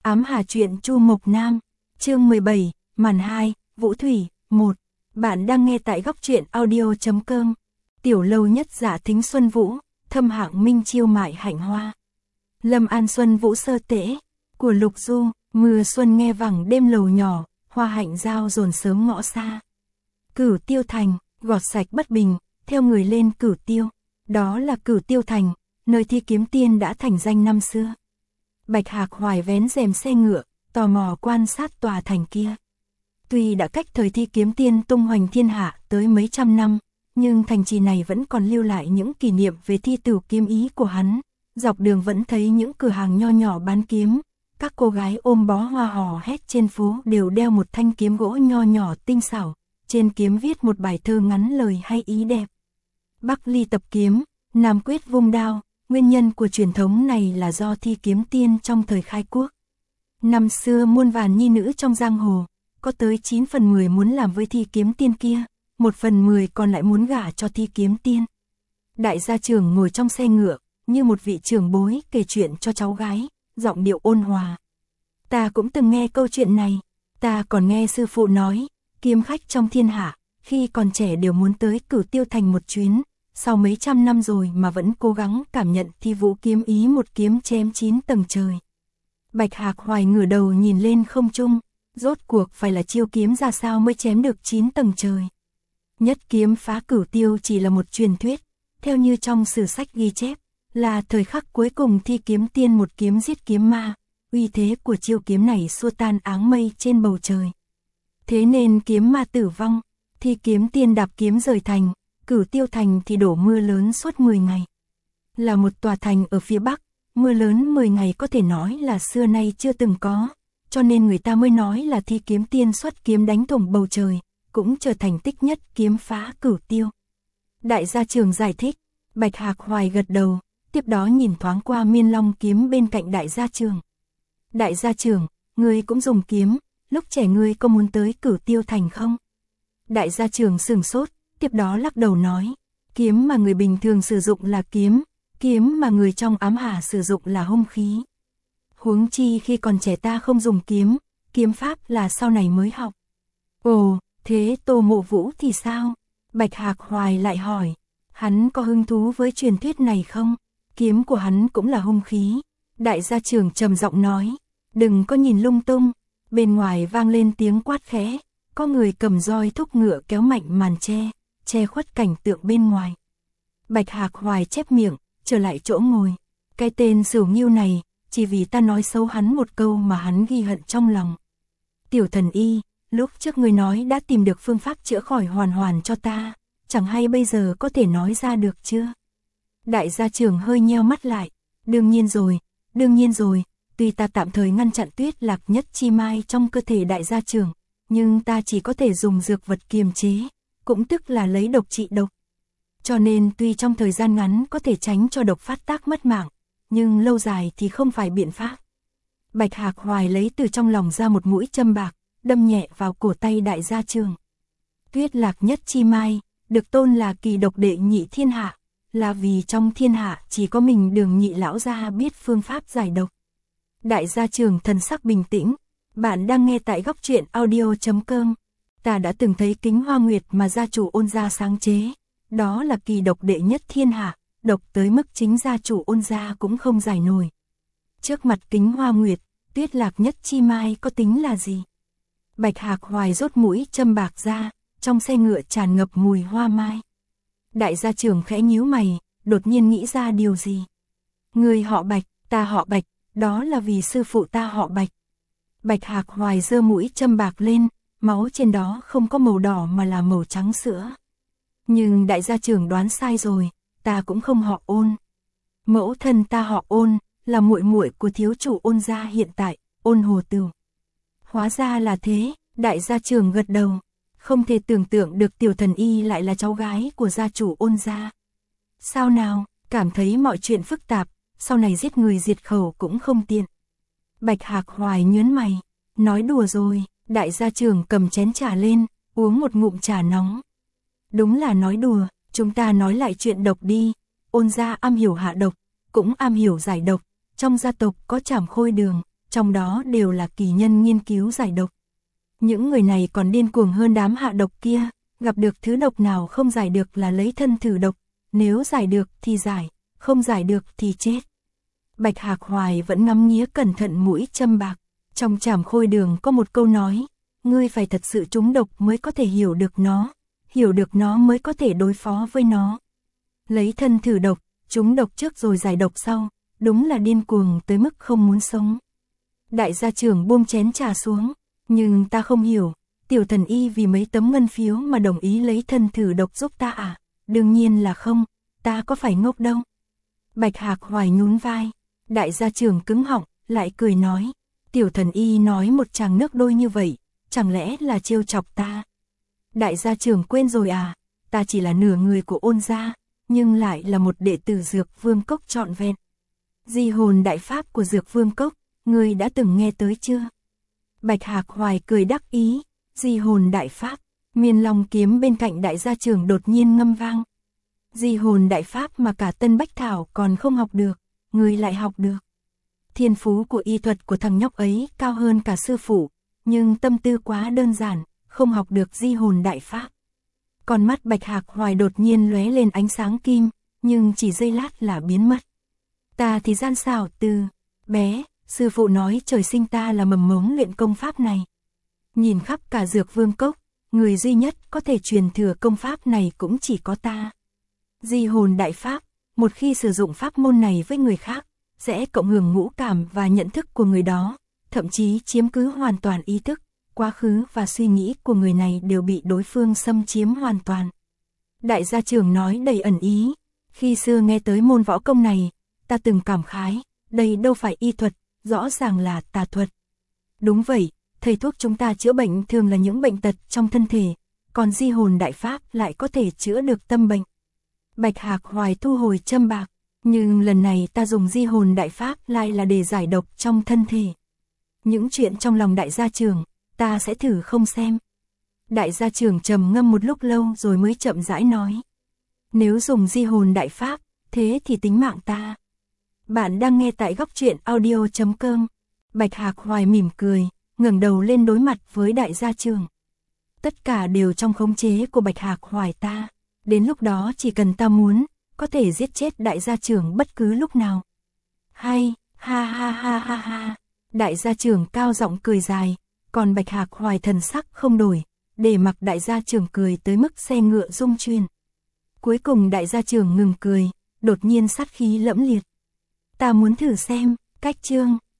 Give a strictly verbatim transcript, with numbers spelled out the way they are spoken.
Ám Hà truyện Chu Mộc Nam, chương mười bảy, màn hai, Vũ Thủy, một. Bạn đang nghe tại góc truyện audio chấm com. Tiểu lâu nhất giả thính Xuân Vũ, thâm hạng minh chiêu mại hạnh hoa. Lâm An Xuân Vũ sơ tễ, của Lục Du, mưa xuân nghe vẳng đêm lầu nhỏ, hoa hạnh giao dồn sớm ngõ xa. Cửu Tiêu Thành, gọt sạch bất bình, theo người lên Cửu Tiêu. Đó là Cửu Tiêu Thành, nơi thi kiếm tiên đã thành danh năm xưa. Bạch Hạc Hoài vén rèm xe ngựa, tò mò quan sát tòa thành kia. Tuy đã cách thời thi kiếm tiên tung hoành thiên hạ tới mấy trăm năm, nhưng thành trì này vẫn còn lưu lại những kỷ niệm về thi tửu kiếm ý của hắn. Dọc đường vẫn thấy những cửa hàng nho nhỏ bán kiếm, các cô gái ôm bó hoa hò hét trên phố đều đeo một thanh kiếm gỗ nho nhỏ tinh xảo, trên kiếm viết một bài thơ ngắn lời hay ý đẹp. Bắc Ly tập kiếm, Nam Quyết vung đao. Nguyên nhân của truyền thống này là do thi kiếm tiên trong thời khai quốc. Năm xưa muôn vàn nhi nữ trong giang hồ, có tới chín phần mười muốn làm với thi kiếm tiên kia, một phần mười còn lại muốn gả cho thi kiếm tiên. Đại gia trưởng ngồi trong xe ngựa, như một vị trưởng bối kể chuyện cho cháu gái, giọng điệu ôn hòa. Ta cũng từng nghe câu chuyện này, ta còn nghe sư phụ nói, kiếm khách trong thiên hạ, khi còn trẻ đều muốn tới Cửu Tiêu Thành một chuyến. Sau mấy trăm năm rồi mà vẫn cố gắng cảm nhận thi vũ kiếm ý một kiếm chém chín tầng trời. Bạch Hạc Hoài ngửa đầu nhìn lên không trung, rốt cuộc phải là chiêu kiếm ra sao mới chém được chín tầng trời. Nhất kiếm phá Cửu Tiêu chỉ là một truyền thuyết, theo như trong sử sách ghi chép, là thời khắc cuối cùng thi kiếm tiên một kiếm giết kiếm ma, uy thế của chiêu kiếm này xua tan áng mây trên bầu trời. Thế nên kiếm ma tử vong, thi kiếm tiên đạp kiếm rời thành. Cửu Tiêu Thành thì đổ mưa lớn suốt mười ngày. Là một tòa thành ở phía Bắc, mưa lớn mười ngày có thể nói là xưa nay chưa từng có, cho nên người ta mới nói là thi kiếm tiên xuất kiếm đánh thủng bầu trời, cũng trở thành tích nhất kiếm phá Cửu Tiêu. Đại gia trưởng giải thích, Bạch Hạc Hoài gật đầu, tiếp đó nhìn thoáng qua Miên Long kiếm bên cạnh đại gia trưởng. Đại gia trưởng, ngươi cũng dùng kiếm, lúc trẻ ngươi có muốn tới Cửu Tiêu Thành không? Đại gia trưởng sửng sốt. Tiếp đó lắc đầu nói, kiếm mà người bình thường sử dụng là kiếm, kiếm mà người trong ám hà sử dụng là hung khí. Huống chi khi còn trẻ ta không dùng kiếm, kiếm pháp là sau này mới học. Ồ, thế Tô Mộ Vũ thì sao? Bạch Hạc Hoài lại hỏi, hắn có hứng thú với truyền thuyết này không? Kiếm của hắn cũng là hung khí. Đại gia trưởng trầm giọng nói, đừng có nhìn lung tung. Bên ngoài vang lên tiếng quát khẽ, có người cầm roi thúc ngựa kéo mạnh màn che, che khuất cảnh tượng bên ngoài. Bạch Hạc Hoài chép miệng, trở lại chỗ ngồi. Cái tên Sửu Nghiêu này, chỉ vì ta nói xấu hắn một câu mà hắn ghi hận trong lòng. Tiểu thần y, lúc trước người nói đã tìm được phương pháp chữa khỏi hoàn hoàn cho ta, chẳng hay bây giờ có thể nói ra được chưa? Đại gia trưởng hơi nheo mắt lại, đương nhiên rồi, đương nhiên rồi, tuy ta tạm thời ngăn chặn Tuyết Lạc Nhất Chi Mai trong cơ thể đại gia trưởng, nhưng ta chỉ có thể dùng dược vật kiềm chế, cũng tức là lấy độc trị độc. Cho nên tuy trong thời gian ngắn có thể tránh cho độc phát tác mất mạng, nhưng lâu dài thì không phải biện pháp. Bạch Hạc Hoài lấy từ trong lòng ra một mũi châm bạc, đâm nhẹ vào cổ tay đại gia trưởng. Tuyết Lạc Nhất Chi Mai, được tôn là kỳ độc đệ nhị thiên hạ, là vì trong thiên hạ chỉ có mình Đường Nhị lão gia biết phương pháp giải độc. Đại gia trưởng thần sắc bình tĩnh, bạn đang nghe tại góc truyện audio chấm com. Ta đã từng thấy kính hoa nguyệt mà gia chủ Ôn gia sáng chế, đó là kỳ độc đệ nhất thiên hạ, độc tới mức chính gia chủ Ôn gia cũng không giải nổi. Trước mặt kính hoa nguyệt, Tuyết Lạc Nhất Chi Mai có tính là gì? Bạch Hạc Hoài rốt mũi châm bạc ra, trong xe ngựa tràn ngập mùi hoa mai. Đại gia trưởng khẽ nhíu mày, đột nhiên nghĩ ra điều gì? Người họ Bạch, ta họ Bạch, đó là vì sư phụ ta họ Bạch. Bạch Hạc Hoài giơ mũi châm bạc lên, máu trên đó không có màu đỏ mà là màu trắng sữa. Nhưng đại gia trưởng đoán sai rồi, ta cũng không họ Ôn. Mẫu thân ta họ Ôn, là muội muội của thiếu chủ Ôn gia hiện tại, Ôn Hồ Tửu. Hóa ra là thế, đại gia trưởng gật đầu, không thể tưởng tượng được tiểu thần y lại là cháu gái của gia chủ Ôn gia. Sao nào, cảm thấy mọi chuyện phức tạp, sau này giết người diệt khẩu cũng không tiện. Bạch Hạc Hoài nhớn mày, nói đùa rồi. Đại gia trưởng cầm chén trà lên, uống một ngụm trà nóng. Đúng là nói đùa, chúng ta nói lại chuyện độc đi. Ôn gia am hiểu hạ độc, cũng am hiểu giải độc. Trong gia tộc có Trảm Khôi Đường, trong đó đều là kỳ nhân nghiên cứu giải độc. Những người này còn điên cuồng hơn đám hạ độc kia, gặp được thứ độc nào không giải được là lấy thân thử độc, nếu giải được thì giải, không giải được thì chết. Bạch Hạc Hoài vẫn ngắm nghía cẩn thận mũi châm bạc, trong Trảm Khôi Đường có một câu nói, ngươi phải thật sự trúng độc mới có thể hiểu được nó, hiểu được nó mới có thể đối phó với nó. Lấy thân thử độc, trúng độc trước rồi giải độc sau, đúng là điên cuồng tới mức không muốn sống. Đại gia trưởng buông chén trà xuống, nhưng ta không hiểu, tiểu thần y vì mấy tấm ngân phiếu mà đồng ý lấy thân thử độc giúp ta à? Đương nhiên là không, ta có phải ngốc đâu. Bạch Hạc Hoài nhún vai, đại gia trưởng cứng họng, lại cười nói, tiểu thần y nói một tràng nước đôi như vậy, chẳng lẽ là trêu chọc ta? Đại gia trưởng quên rồi à, ta chỉ là nửa người của Ôn gia, nhưng lại là một đệ tử Dược Vương Cốc trọn vẹn. Di hồn đại pháp của Dược Vương Cốc, ngươi đã từng nghe tới chưa? Bạch Hạc Hoài cười đắc ý, di hồn đại pháp, Miên Long kiếm bên cạnh đại gia trưởng đột nhiên ngâm vang. Di hồn đại pháp mà cả Tân Bách Thảo còn không học được, ngươi lại học được. Thiên phú của y thuật của thằng nhóc ấy cao hơn cả sư phụ, nhưng tâm tư quá đơn giản, không học được di hồn đại pháp. Con mắt Bạch Hạc Hoài đột nhiên lóe lên ánh sáng kim, nhưng chỉ giây lát là biến mất. Ta thì gian xảo từ bé, sư phụ nói trời sinh ta là mầm mống luyện công pháp này. Nhìn khắp cả Dược Vương Cốc, người duy nhất có thể truyền thừa công pháp này cũng chỉ có ta. Di hồn đại pháp, một khi sử dụng pháp môn này với người khác, sẽ cộng hưởng ngũ cảm và nhận thức của người đó, thậm chí chiếm cứ hoàn toàn ý thức, quá khứ và suy nghĩ của người này đều bị đối phương xâm chiếm hoàn toàn. Đại gia trưởng nói đầy ẩn ý, khi xưa nghe tới môn võ công này, ta từng cảm khái, đây đâu phải y thuật, rõ ràng là tà thuật. Đúng vậy, thầy thuốc chúng ta chữa bệnh thường là những bệnh tật trong thân thể, còn di hồn đại pháp lại có thể chữa được tâm bệnh. Bạch Hạc Hoài thu hồi châm bạc, nhưng lần này ta dùng di hồn đại pháp lại là để giải độc trong thân thể. Những chuyện trong lòng đại gia trưởng, ta sẽ thử không xem. Đại gia trưởng trầm ngâm một lúc lâu rồi mới chậm rãi nói. Nếu dùng di hồn đại pháp, thế thì tính mạng ta. Bạn đang nghe tại góc truyện audio chấm com. Bạch Hạc Hoài mỉm cười, ngẩng đầu lên đối mặt với đại gia trưởng. Tất cả đều trong khống chế của Bạch Hạc Hoài ta. Đến lúc đó chỉ cần ta muốn, có thể giết chết đại gia trưởng bất cứ lúc nào. Hay, ha ha ha ha ha. Đại gia trưởng cao giọng cười dài, còn Bạch Hạc Hoài thần sắc không đổi, để mặc đại gia trưởng cười tới mức xe ngựa rung chuyển. Cuối cùng đại gia trưởng ngừng cười, đột nhiên sát khí lẫm liệt. Ta muốn thử xem, cách chương